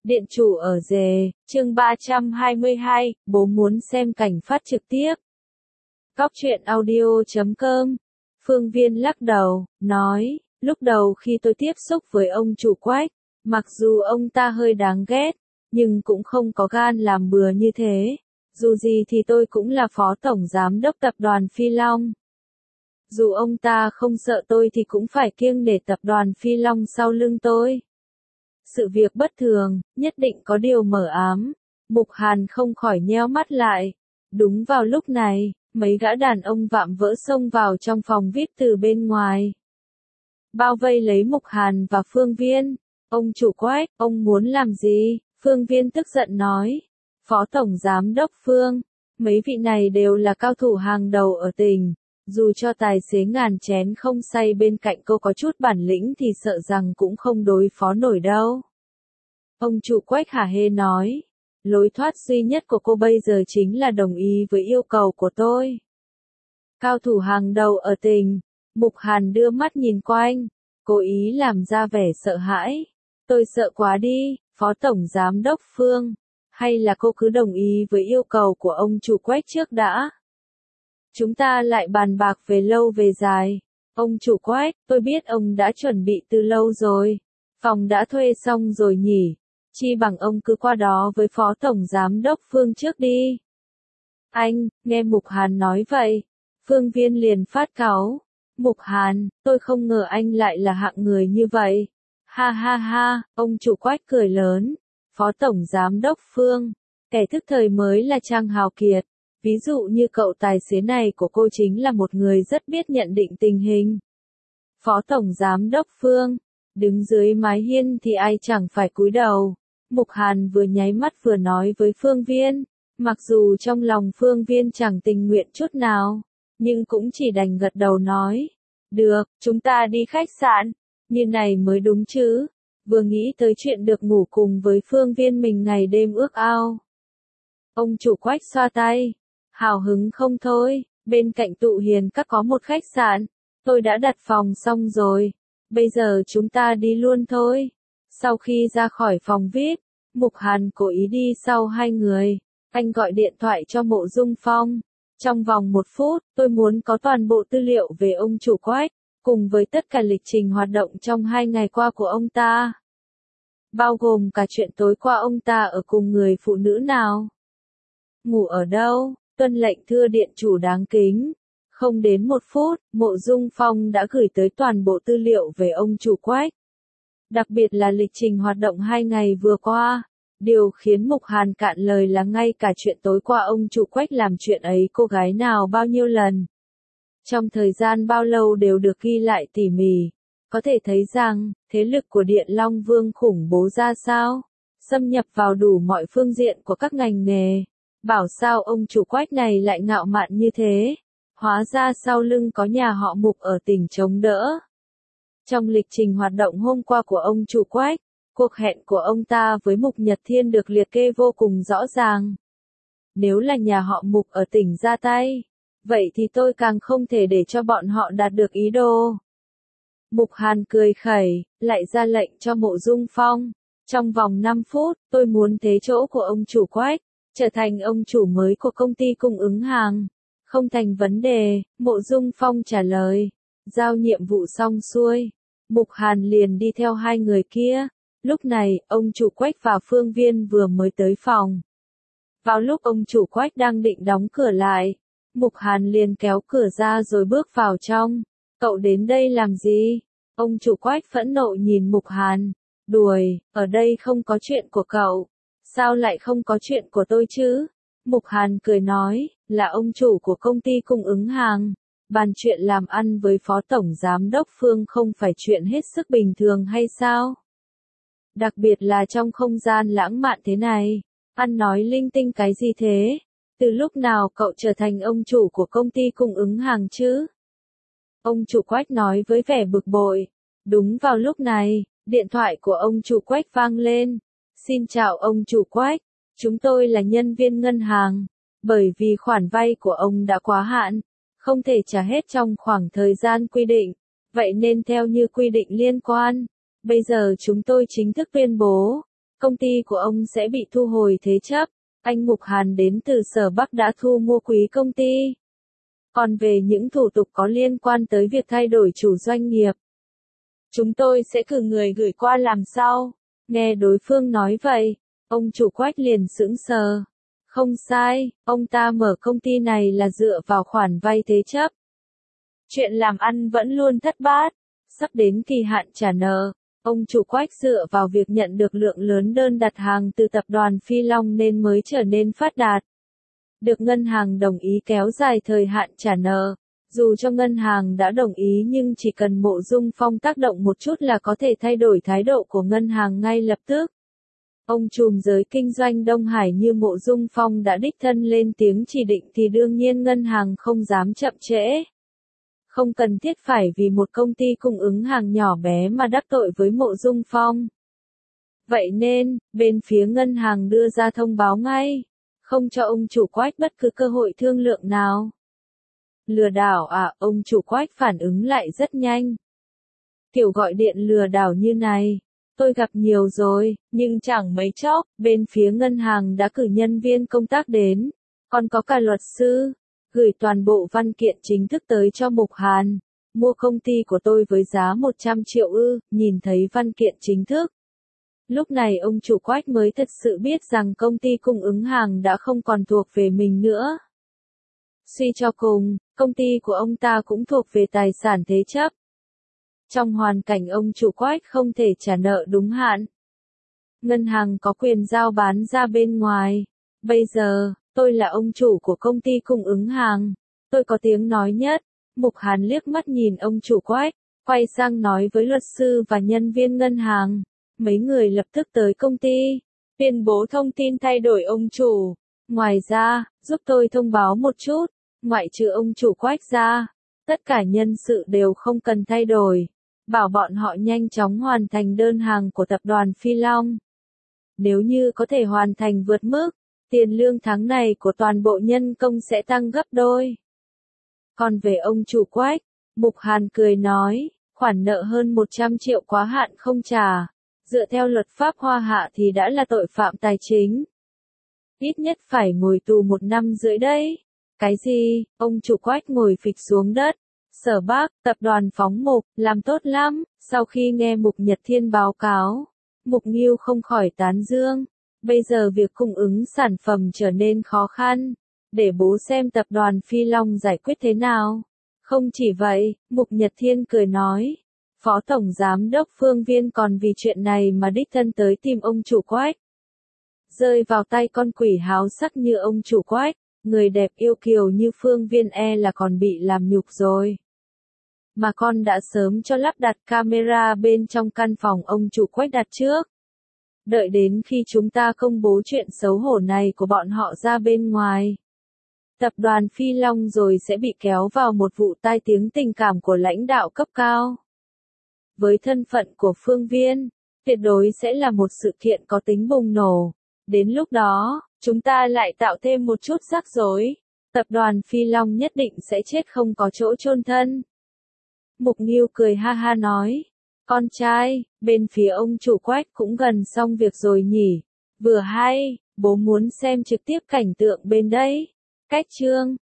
Điện chủ ở rề, chương 322, bố muốn xem cảnh phát trực tiếp. Góc truyện audio.com. Phương Viên lắc đầu, nói, lúc đầu khi tôi tiếp xúc với ông chủ Quách, mặc dù ông ta hơi đáng ghét, nhưng cũng không có gan làm bừa như thế. Dù gì thì tôi cũng là phó tổng giám đốc tập đoàn Phi Long. Dù ông ta không sợ tôi thì cũng phải kiêng nể tập đoàn Phi Long sau lưng tôi. Sự việc bất thường, nhất định có điều mờ ám. Mục Hàn không khỏi nheo mắt lại. Đúng vào lúc này, mấy gã đàn ông vạm vỡ xông vào trong phòng VIP từ bên ngoài. Bao vây lấy Mục Hàn và Phương Viên. Ông chủ Quách, ông muốn làm gì? Phương Viên tức giận nói. Phó tổng giám đốc Phương, mấy vị này đều là cao thủ hàng đầu ở tỉnh. Dù cho tài xế ngàn chén không say bên cạnh cô có chút bản lĩnh thì sợ rằng cũng không đối phó nổi đâu. Ông chủ Quách hả hê nói, lối thoát duy nhất của cô bây giờ chính là đồng ý với yêu cầu của tôi. Cao thủ hàng đầu ở tỉnh, Mục Hàn đưa mắt nhìn quanh, cố ý làm ra vẻ sợ hãi. Tôi sợ quá đi, Phó Tổng Giám đốc Phương, hay là cô cứ đồng ý với yêu cầu của ông chủ Quách trước đã? Chúng ta lại bàn bạc về lâu về dài. Ông chủ Quách, tôi biết ông đã chuẩn bị từ lâu rồi. Phòng đã thuê xong rồi nhỉ? Chi bằng ông cứ qua đó với Phó Tổng Giám đốc Phương trước đi. Anh, nghe Mục Hàn nói vậy. Phương Viên liền phát cáu. Mục Hàn, tôi không ngờ anh lại là hạng người như vậy. Ha ha ha, ông chủ Quách cười lớn. Phó Tổng Giám đốc Phương, kẻ thức thời mới là Trang Hào Kiệt. Ví dụ như cậu tài xế này của cô chính là một người rất biết nhận định tình hình. Phó Tổng Giám đốc Phương, đứng dưới mái hiên thì ai chẳng phải cúi đầu. Mục Hàn vừa nháy mắt vừa nói với Phương Viên, mặc dù trong lòng Phương Viên chẳng tình nguyện chút nào, nhưng cũng chỉ đành gật đầu nói. Được, chúng ta đi khách sạn, như này mới đúng chứ. Vừa nghĩ tới chuyện được ngủ cùng với Phương Viên mình ngày đêm ước ao. Ông chủ Quách xoa tay. Hào hứng không thôi, bên cạnh Tụ Hiền Các có một khách sạn, tôi đã đặt phòng xong rồi, bây giờ chúng ta đi luôn thôi. Sau khi ra khỏi phòng VIP, Mục Hàn cố ý đi sau hai người, anh gọi điện thoại cho Mộ Dung Phong. Trong vòng 1 phút, tôi muốn có toàn bộ tư liệu về ông chủ Quách, cùng với tất cả lịch trình hoạt động trong 2 ngày qua của ông ta. Bao gồm cả chuyện tối qua ông ta ở cùng người phụ nữ nào. Ngủ ở đâu? Tuân lệnh thưa điện chủ đáng kính. Không đến 1 phút, Mộ Dung Phong đã gửi tới toàn bộ tư liệu về ông chủ Quách. Đặc biệt là lịch trình hoạt động 2 ngày vừa qua. Điều khiến Mục Hàn cạn lời là ngay cả chuyện tối qua ông chủ Quách làm chuyện ấy cô gái nào bao nhiêu lần. Trong thời gian bao lâu đều được ghi lại tỉ mỉ. Có thể thấy rằng, thế lực của Điện Long Vương khủng bố ra sao. Xâm nhập vào đủ mọi phương diện của các ngành nghề. Bảo sao ông chủ Quách này lại ngạo mạn như thế. Hóa ra sau lưng có nhà họ Mục ở tỉnh chống đỡ. Trong lịch trình hoạt động hôm qua của ông chủ Quách, cuộc hẹn của ông ta với Mục Nhật Thiên được liệt kê vô cùng rõ ràng. Nếu là nhà họ Mục ở tỉnh ra tay, vậy thì tôi càng không thể để cho bọn họ đạt được ý đồ. Mục Hàn cười khẩy, lại ra lệnh cho Mộ Dung Phong. Trong vòng 5 phút, tôi muốn thế chỗ của ông chủ Quách, trở thành ông chủ mới của công ty cung ứng hàng. Không thành vấn đề, Mộ Dung Phong trả lời. Giao nhiệm vụ xong xuôi, Mục Hàn liền đi theo hai người kia. Lúc này, ông chủ Quách và Phương Viên vừa mới tới phòng. Vào lúc ông chủ Quách đang định đóng cửa lại, Mục Hàn liền kéo cửa ra rồi bước vào trong. Cậu đến đây làm gì? Ông chủ Quách phẫn nộ nhìn Mục Hàn. Đuổi, ở đây không có chuyện của cậu. Sao lại không có chuyện của tôi chứ? Mục Hàn cười nói, là ông chủ của công ty cung ứng hàng. Bàn chuyện làm ăn với Phó Tổng Giám đốc Phương không phải chuyện hết sức bình thường hay sao? Đặc biệt là trong không gian lãng mạn thế này. Ăn nói linh tinh cái gì thế? Từ lúc nào cậu trở thành ông chủ của công ty cung ứng hàng chứ? Ông chủ Quách nói với vẻ bực bội. Đúng vào lúc này, điện thoại của ông chủ Quách vang lên. Xin chào ông chủ Quách, chúng tôi là nhân viên ngân hàng. Bởi vì khoản vay của ông đã quá hạn, không thể trả hết trong khoảng thời gian quy định, vậy nên theo như quy định liên quan, bây giờ chúng tôi chính thức tuyên bố, công ty của ông sẽ bị thu hồi thế chấp. Anh Mục Hàn đến từ Sở Bắc đã thu mua quý công ty. Còn về những thủ tục có liên quan tới việc thay đổi chủ doanh nghiệp, chúng tôi sẽ cử người gửi qua làm sau. Nghe đối phương nói vậy, ông chủ Quách liền sững sờ. Không sai, ông ta mở công ty này là dựa vào khoản vay thế chấp. Chuyện làm ăn vẫn luôn thất bát. Sắp đến kỳ hạn trả nợ, ông chủ Quách dựa vào việc nhận được lượng lớn đơn đặt hàng từ tập đoàn Phi Long nên mới trở nên phát đạt. Được ngân hàng đồng ý kéo dài thời hạn trả nợ. Dù cho ngân hàng đã đồng ý nhưng chỉ cần Mộ Dung Phong tác động một chút là có thể thay đổi thái độ của ngân hàng ngay lập tức. Ông trùm giới kinh doanh Đông Hải như Mộ Dung Phong đã đích thân lên tiếng chỉ định thì đương nhiên ngân hàng không dám chậm trễ. Không cần thiết phải vì một công ty cung ứng hàng nhỏ bé mà đắc tội với Mộ Dung Phong. Vậy nên, bên phía ngân hàng đưa ra thông báo ngay, không cho ông chủ Quách bất cứ cơ hội thương lượng nào. Lừa đảo à, ông chủ Quách phản ứng lại rất nhanh. Kiểu gọi điện lừa đảo như này, tôi gặp nhiều rồi, nhưng chẳng mấy chốc, bên phía ngân hàng đã cử nhân viên công tác đến, còn có cả luật sư, gửi toàn bộ văn kiện chính thức tới cho Mục Hàn. Mua công ty của tôi với giá 100 triệu ư, nhìn thấy văn kiện chính thức. Lúc này ông chủ Quách mới thật sự biết rằng công ty cung ứng hàng đã không còn thuộc về mình nữa. Suy cho cùng, công ty của ông ta cũng thuộc về tài sản thế chấp. Trong hoàn cảnh ông chủ Quách không thể trả nợ đúng hạn, ngân hàng có quyền giao bán ra bên ngoài. Bây giờ, tôi là ông chủ của công ty cung ứng hàng, tôi có tiếng nói nhất. Mục Hàn liếc mắt nhìn ông chủ Quách, quay sang nói với luật sư và nhân viên ngân hàng. Mấy người lập tức tới công ty, tuyên bố thông tin thay đổi ông chủ. Ngoài ra, giúp tôi thông báo một chút, ngoại trừ ông chủ Quách ra, tất cả nhân sự đều không cần thay đổi. Bảo bọn họ nhanh chóng hoàn thành đơn hàng của tập đoàn Phi Long. Nếu như có thể hoàn thành vượt mức, tiền lương tháng này của toàn bộ nhân công sẽ tăng gấp đôi. Còn về ông chủ Quách, Mục Hàn cười nói, khoản nợ hơn 100 triệu quá hạn không trả. Dựa theo luật pháp Hoa Hạ thì đã là tội phạm tài chính. Ít nhất phải ngồi tù 1 năm rưỡi đấy. Cái gì? Ông chủ Quách ngồi phịch xuống đất. Sở Bắc, tập đoàn phóng Mục, làm tốt lắm. Sau khi nghe Mục Nhật Thiên báo cáo, Mục Nghiêu không khỏi tán dương. Bây giờ việc cung ứng sản phẩm trở nên khó khăn. Để bố xem tập đoàn Phi Long giải quyết thế nào. Không chỉ vậy, Mục Nhật Thiên cười nói. Phó Tổng Giám đốc Phương Viên còn vì chuyện này mà đích thân tới tìm ông chủ Quách. Rơi vào tay con quỷ háo sắc như ông chủ Quách, người đẹp yêu kiều như Phương Viên là còn bị làm nhục rồi. Mà con đã sớm cho lắp đặt camera bên trong căn phòng ông chủ Quách đặt trước. Đợi đến khi chúng ta công bố chuyện xấu hổ này của bọn họ ra bên ngoài, tập đoàn Phi Long rồi sẽ bị kéo vào một vụ tai tiếng tình cảm của lãnh đạo cấp cao. Với thân phận của Phương Viên, tuyệt đối sẽ là một sự kiện có tính bùng nổ. Đến lúc đó, chúng ta lại tạo thêm một chút rắc rối. Tập đoàn Phi Long nhất định sẽ chết không có chỗ chôn thân. Mục Nghiêu cười ha ha nói. Con trai, bên phía ông chủ Quách cũng gần xong việc rồi nhỉ. Vừa hay, bố muốn xem trực tiếp cảnh tượng bên đây. Cách chương